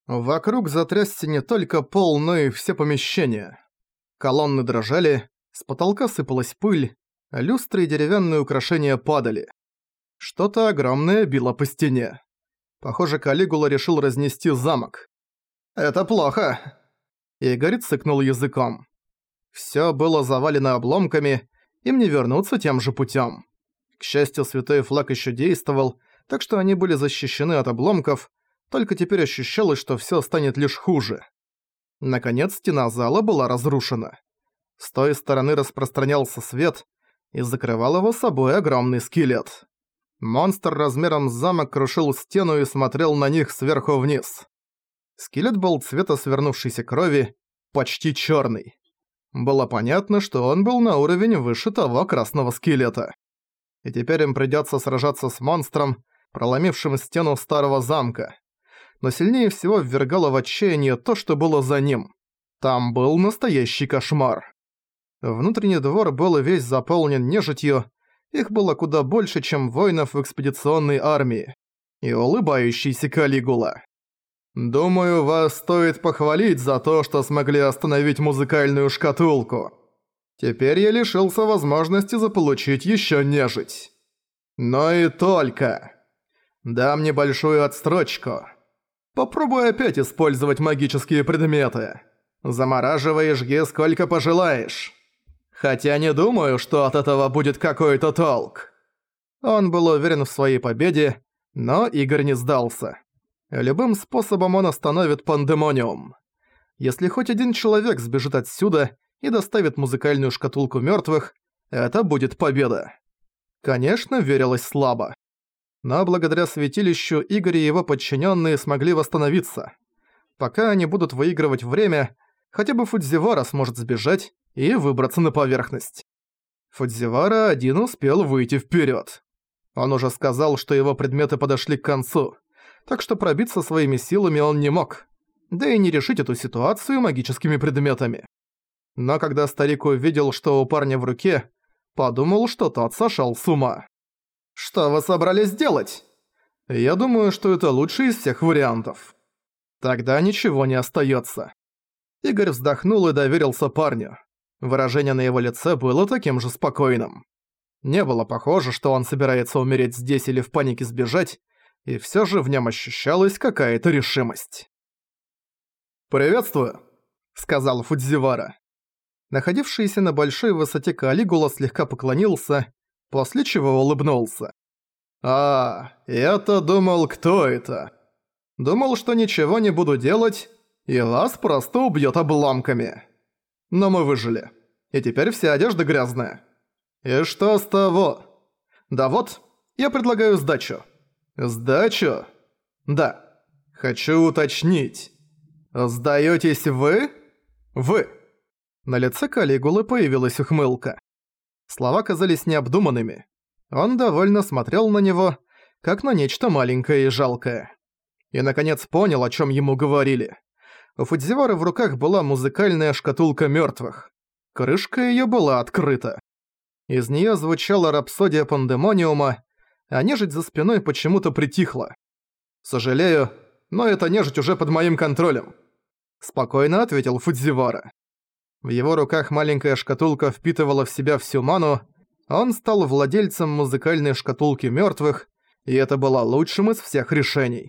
Вокруг затрясся не только пол, но и все помещения. Колонны дрожали, с потолка сыпалась пыль, люстры и деревянные украшения падали. Что-то огромное било по стене. Похоже, Калигула решил разнести замок. «Это плохо!» Игорь цыкнул языком. Всё было завалено обломками, им не вернуться тем же путём. К счастью, святой флаг ещё действовал, так что они были защищены от обломков, только теперь ощущалось, что всё станет лишь хуже. Наконец, стена зала была разрушена. С той стороны распространялся свет, и закрывал его собой огромный скелет. Монстр размером с замок крушил стену и смотрел на них сверху вниз. Скелет был цвета свернувшейся крови, почти чёрный. Было понятно, что он был на уровень выше того красного скелета. И теперь им придётся сражаться с монстром, проломившим стену старого замка. Но сильнее всего ввергало в отчаяние то, что было за ним. Там был настоящий кошмар. Внутренний двор был весь заполнен нежитью, их было куда больше, чем воинов в экспедиционной армии. И улыбающийся Калигула. «Думаю, вас стоит похвалить за то, что смогли остановить музыкальную шкатулку. Теперь я лишился возможности заполучить ещё нежить. Но и только. Дам небольшую отстрочку. Попробуй опять использовать магические предметы. Замораживай и жги сколько пожелаешь. Хотя не думаю, что от этого будет какой-то толк». Он был уверен в своей победе, но Игорь не сдался. Любым способом он остановит пандемониум. Если хоть один человек сбежит отсюда и доставит музыкальную шкатулку мёртвых, это будет победа. Конечно, верилось слабо. Но благодаря святилищу Игорь и его подчиненные смогли восстановиться. Пока они будут выигрывать время, хотя бы Фудзивара сможет сбежать и выбраться на поверхность. Фудзивара один успел выйти вперед. Он уже сказал, что его предметы подошли к концу, так что пробиться своими силами он не мог, да и не решить эту ситуацию магическими предметами. Но когда старик увидел, что у парня в руке, подумал, что тот сошёл с ума. «Что вы собрались делать?» «Я думаю, что это лучший из всех вариантов». Тогда ничего не остаётся. Игорь вздохнул и доверился парню. Выражение на его лице было таким же спокойным. Не было похоже, что он собирается умереть здесь или в панике сбежать, и всё же в нём ощущалась какая-то решимость. «Приветствую», — сказал Фудзивара. Находившийся на большой высоте Калигула слегка поклонился, после чего улыбнулся. Я-то думал, кто это? Думал, что ничего не буду делать, и вас просто убьёт обломками. Но мы выжили, и теперь вся одежда грязная. И что с того? Да вот, я предлагаю сдачу». «Сдачу?» «Да. Хочу уточнить. Сдаётесь вы?» «Вы». На лице Калигулы появилась ухмылка. Слова казались необдуманными. Он довольно смотрел на него, как на нечто маленькое и жалкое. И наконец понял, о чём ему говорили. У Фудзивары в руках была музыкальная шкатулка мёртвых. Крышка её была открыта. Из неё звучала рапсодия пандемониума, а нежить за спиной почему-то притихла. «Сожалею, но эта нежить уже под моим контролем», — спокойно ответил Фудзивара. В его руках маленькая шкатулка впитывала в себя всю ману, он стал владельцем музыкальной шкатулки мёртвых, и это было лучшим из всех решений.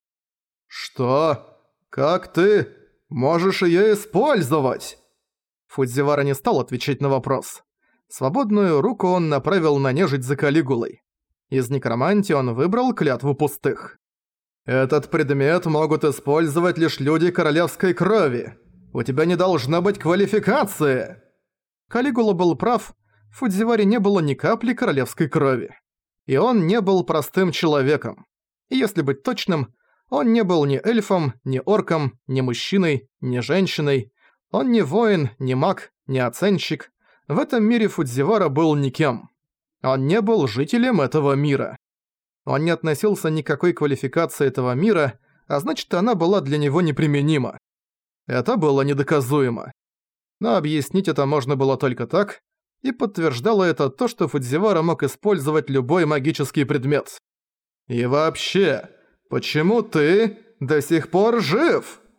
«Что? Как ты можешь её использовать?» Фудзивара не стал отвечать на вопрос. Свободную руку он направил на нежить за Калигулой. Из некромантии он выбрал клятву пустых. «Этот предмет могут использовать лишь люди королевской крови. У тебя не должно быть квалификации!» Калигула был прав, в Фудзиваре не было ни капли королевской крови. И он не был простым человеком. И если быть точным, он не был ни эльфом, ни орком, ни мужчиной, ни женщиной. Он не воин, не маг, не оценщик. В этом мире Фудзивара был никем. Он не был жителем этого мира. Он не относился ни к какой квалификации этого мира, а значит, она была для него неприменима. Это было недоказуемо. Но объяснить это можно было только так, и подтверждало это то, что Фудзивара мог использовать любой магический предмет. «И вообще, почему ты до сих пор жив?»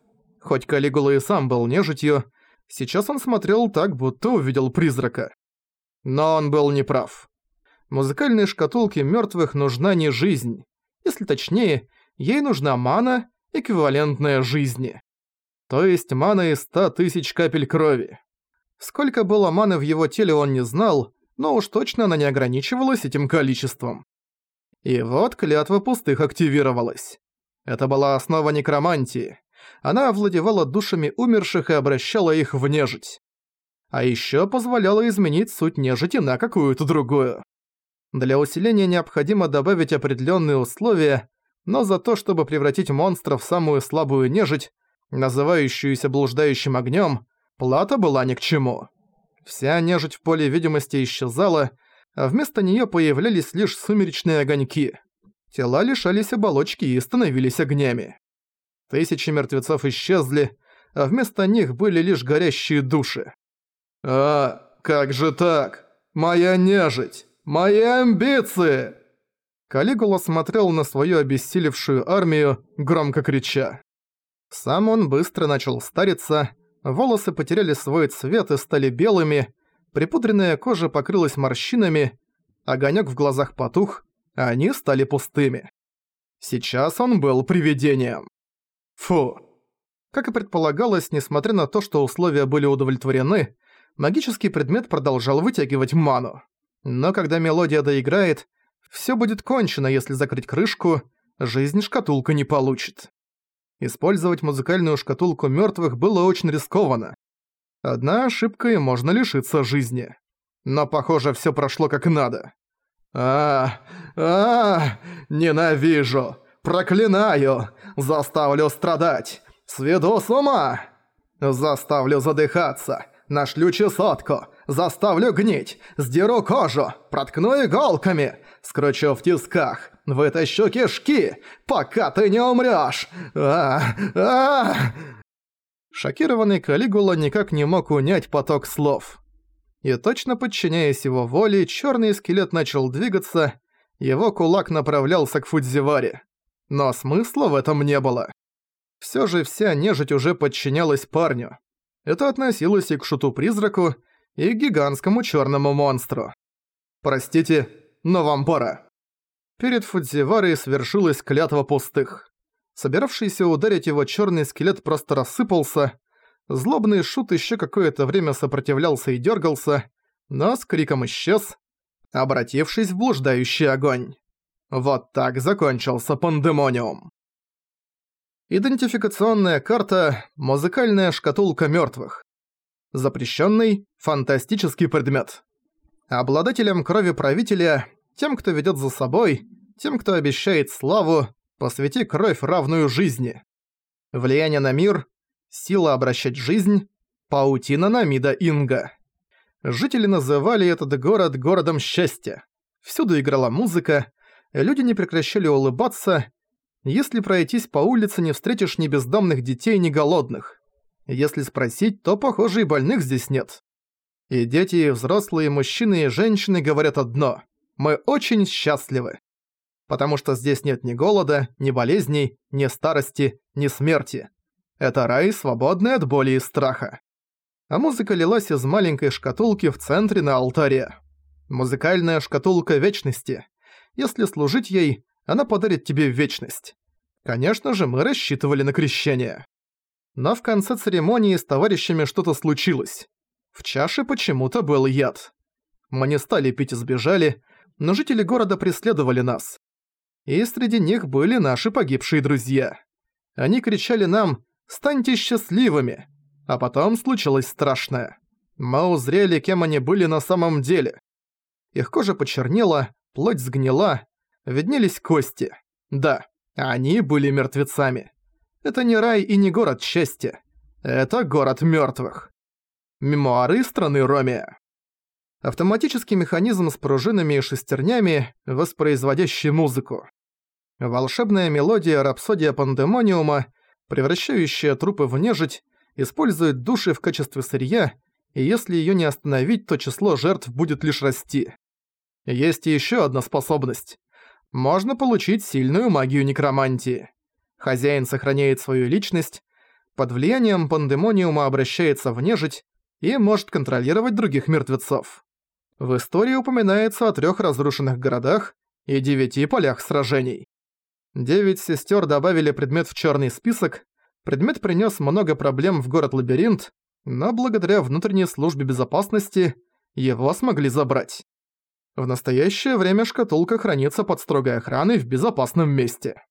Хоть Калигула и сам был нежитью, сейчас он смотрел так, будто увидел призрака. Но он был неправ. Музыкальной шкатулке мёртвых нужна не жизнь. Если точнее, ей нужна мана, эквивалентная жизни. То есть мана из 100 тысяч капель крови. Сколько было маны в его теле он не знал, но уж точно она не ограничивалась этим количеством. И вот клятва пустых активировалась. Это была основа некромантии. Она овладевала душами умерших и обращала их в нежить. А ещё позволяла изменить суть нежити на какую-то другую. Для усиления необходимо добавить определённые условия, но за то, чтобы превратить монстра в самую слабую нежить, называющуюся блуждающим огнём, плата была ни к чему. Вся нежить в поле видимости исчезала, а вместо неё появлялись лишь сумеречные огоньки. Тела лишались оболочки и становились огнями. Тысячи мертвецов исчезли, а вместо них были лишь горящие души. «А, как же так? Моя нежить! Мои амбиции!» Калигула смотрел на свою обессилевшую армию, громко крича. Сам он быстро начал стариться, волосы потеряли свой цвет и стали белыми, припудренная кожа покрылась морщинами, огонёк в глазах потух, а они стали пустыми. Сейчас он был привидением. Фу. Как и предполагалось, несмотря на то, что условия были удовлетворены, магический предмет продолжал вытягивать ману. Но когда мелодия доиграет, всё будет кончено, если закрыть крышку, жизнь шкатулка не получит. Использовать музыкальную шкатулку мёртвых было очень рискованно. Одна ошибка и можно лишиться жизни. Но, похоже, всё прошло как надо. Ненавижу! Проклинаю! Заставлю страдать! Сведу с ума! Заставлю задыхаться! Нашлю чесотку! Заставлю гнить! Сдеру кожу! Проткну иголками! Скручу в тисках! Вытащу кишки! Пока ты не умрёшь! Шокированный Калигула никак не мог унять поток слов. И точно подчиняясь его воле, чёрный скелет начал двигаться, его кулак направлялся к Фудзиваре. Но смысла в этом не было. Всё же вся нежить уже подчинялась парню. Это относилось и к шуту-призраку, и к гигантскому чёрному монстру. «Простите, но вам пора». Перед Фудзиварой свершилась клятва пустых. Собиравшийся ударить его чёрный скелет просто рассыпался. Злобный шут ещё какое-то время сопротивлялся и дёргался, но с криком исчез, обратившись в блуждающий огонь. Вот так закончился пандемониум. Идентификационная карта «Музыкальная шкатулка мёртвых». Запрещенный фантастический предмет. Обладателям крови правителя, тем, кто ведёт за собой, тем, кто обещает славу, посвяти кровь, равную жизни. Влияние на мир, сила обращать жизнь, паутина Намида Инга. Жители называли этот город городом счастья. Всюду играла музыка, люди не прекращали улыбаться. Если пройтись по улице, не встретишь ни бездомных детей, ни голодных. Если спросить, то, похоже, и больных здесь нет. И дети, и взрослые, и мужчины, и женщины говорят одно: «Мы очень счастливы». Потому что здесь нет ни голода, ни болезней, ни старости, ни смерти. Это рай, свободный от боли и страха. А музыка лилась из маленькой шкатулки в центре на алтаре. Музыкальная шкатулка вечности. Если служить ей, она подарит тебе вечность. Конечно же, мы рассчитывали на крещение. Но в конце церемонии с товарищами что-то случилось. В чаше почему-то был яд. Мы не стали пить и сбежали, но жители города преследовали нас. И среди них были наши погибшие друзья. Они кричали нам: «Станьте счастливыми!» А потом случилось страшное. Мы узрели, кем они были на самом деле. Их кожа почернела, плоть сгнила, виднелись кости. Да, они были мертвецами. Это не рай и не город счастья. Это город мёртвых. Мемуары страны Ромия. Автоматический механизм с пружинами и шестернями, воспроизводящий музыку. Волшебная мелодия «Рапсодия Пандемониума», превращающая трупы в нежить, использует души в качестве сырья, и если её не остановить, то число жертв будет лишь расти. Есть и ещё одна способность. Можно получить сильную магию некромантии. Хозяин сохраняет свою личность, Под влиянием пандемониума обращается в нежить и может контролировать других мертвецов. В истории упоминается о 3 разрушенных городах и 9 полях сражений. 9 сестер добавили предмет в черный список. Предмет принес много проблем в город-лабиринт, но благодаря внутренней службе безопасности его смогли забрать. В настоящее время шкатулка хранится под строгой охраной в безопасном месте.